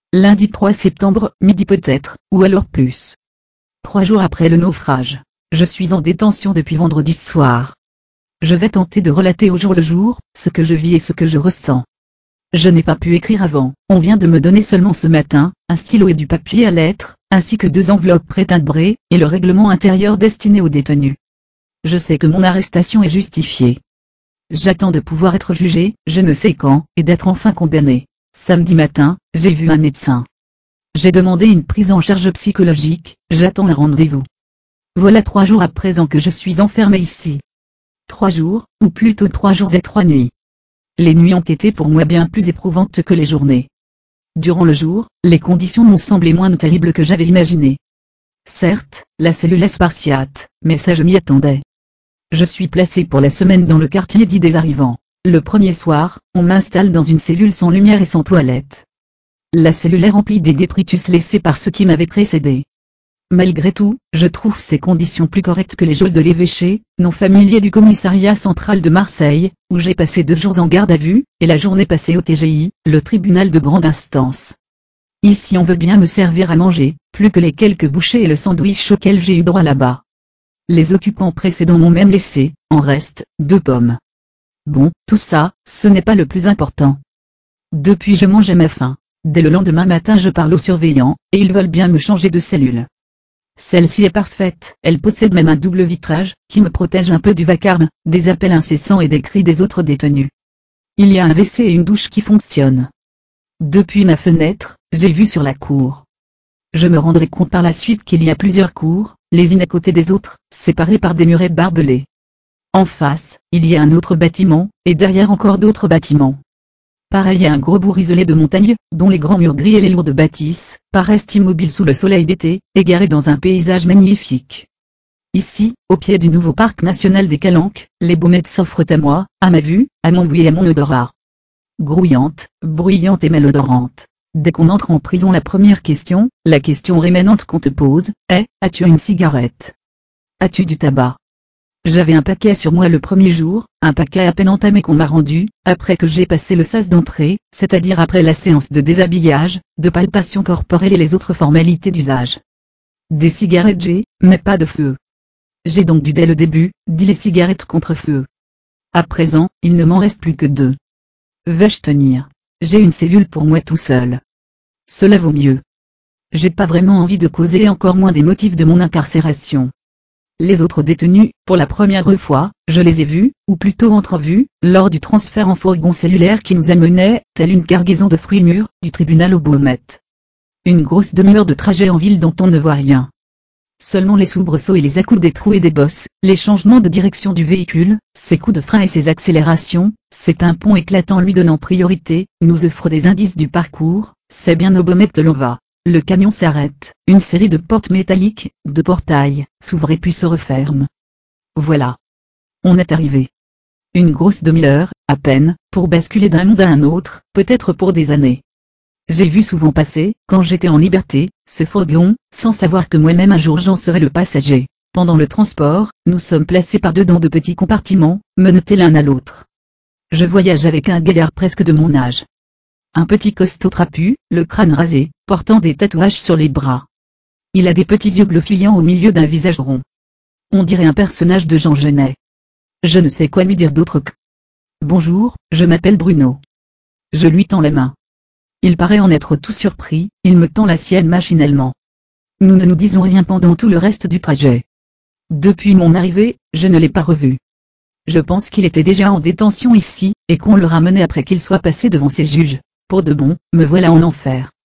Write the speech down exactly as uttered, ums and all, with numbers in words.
lundi trois septembre, midi peut-être, ou alors plus. Trois jours après le naufrage. Je suis en détention depuis vendredi soir. Je vais tenter de relater au jour le jour, ce que je vis et ce que je ressens. Je n'ai pas pu écrire avant, on vient de me donner seulement ce matin, un stylo et du papier à lettres, ainsi que deux enveloppes pré-timbrées, et le règlement intérieur destiné aux détenus. Je sais que mon arrestation est justifiée. J'attends de pouvoir être jugé, je ne sais quand, et d'être enfin condamné. Samedi matin, j'ai vu un médecin. J'ai demandé une prise en charge psychologique, j'attends un rendez-vous. Voilà trois jours à présent que je suis enfermé ici. Trois jours, ou plutôt trois jours et trois nuits. Les nuits ont été pour moi bien plus éprouvantes que les journées. Durant le jour, les conditions m'ont semblé moins terribles que j'avais imaginé. Certes, la cellule est spartiate, mais ça je m'y attendais. Je suis placé pour la semaine dans le quartier dit des arrivants. Le premier soir, on m'installe dans une cellule sans lumière et sans toilette. La cellule est remplie des détritus laissés par ceux qui m'avaient précédé. Malgré tout, je trouve ces conditions plus correctes que les geôles de l'évêché, non familier du commissariat central de Marseille, où j'ai passé deux jours en garde à vue, et la journée passée au T G I, le tribunal de grande instance. Ici on veut bien me servir à manger, plus que les quelques bouchées et le sandwich auxquels j'ai eu droit là-bas. Les occupants précédents m'ont même laissé, en reste, deux pommes. Bon, tout ça, ce n'est pas le plus important. Depuis je mange à ma faim. Dès le lendemain matin je parle aux surveillants, et ils veulent bien me changer de cellule. Celle-ci est parfaite, elle possède même un double vitrage, qui me protège un peu du vacarme, des appels incessants et des cris des autres détenus. Il y a un W C et une douche qui fonctionnent. Depuis ma fenêtre, j'ai vu sur la cour. Je me rendrai compte par la suite qu'il y a plusieurs cours, les unes à côté des autres, séparées par des murets barbelés. En face, il y a un autre bâtiment, et derrière encore d'autres bâtiments. Pareil à un gros bourg isolé de montagne, dont les grands murs gris et les lourdes bâtisses, paraissent immobiles sous le soleil d'été, égarés dans un paysage magnifique. Ici, au pied du nouveau parc national des Calanques, les baumettes s'offrent à moi, à ma vue, à mon ouïe et à mon odorat. Grouillantes, bruyantes et malodorantes. Dès qu'on entre en prison la première question, la question rémanente qu'on te pose, est, as-tu une cigarette? As-tu du tabac? J'avais un paquet sur moi le premier jour, un paquet à peine entamé qu'on m'a rendu, après que j'ai passé le sas d'entrée, c'est-à-dire après la séance de déshabillage, de palpation corporelle et les autres formalités d'usage. Des cigarettes j'ai, mais pas de feu. J'ai donc dû dès le début, dit les cigarettes contre feu. À présent, il ne m'en reste plus que deux. Vais-je tenir? J'ai une cellule pour moi tout seul. Cela vaut mieux. J'ai pas vraiment envie de causer et encore moins des motifs de mon incarcération. Les autres détenus, pour la première fois, je les ai vus, ou plutôt entrevus, lors du transfert en fourgon cellulaire qui nous amenait, telle une cargaison de fruits mûrs, du tribunal aux baumettes. Une grosse demi-heure de trajet en ville dont on ne voit rien. Seulement les soubresauts et les à-coups des trous et des bosses, les changements de direction du véhicule, ses coups de frein et ses accélérations, ses pimpons éclatants lui donnant priorité, nous offrent des indices du parcours, c'est bien aux baumettes que l'on va. Le camion s'arrête, une série de portes métalliques, de portails, s'ouvrent et puis se referment. Voilà. On est arrivé. Une grosse demi-heure, à peine, pour basculer d'un monde à un autre, peut-être pour des années. J'ai vu souvent passer, quand j'étais en liberté, ce fourgon, sans savoir que moi-même un jour j'en serais le passager. Pendant le transport, nous sommes placés par dedans de petits compartiments, menottés l'un à l'autre. Je voyage avec un gaillard presque de mon âge. Un petit costaud trapu, le crâne rasé, portant des tatouages sur les bras. Il a des petits yeux bleus filiants au milieu d'un visage rond. On dirait un personnage de Jean Genet. Je ne sais quoi lui dire d'autre que « Bonjour, je m'appelle Bruno ». Je lui tends la main. Il paraît en être tout surpris, il me tend la sienne machinalement. Nous ne nous disons rien pendant tout le reste du trajet. Depuis mon arrivée, je ne l'ai pas revu. Je pense qu'il était déjà en détention ici, et qu'on le ramenait après qu'il soit passé devant ses juges. Pour de bon, me voilà en enfer.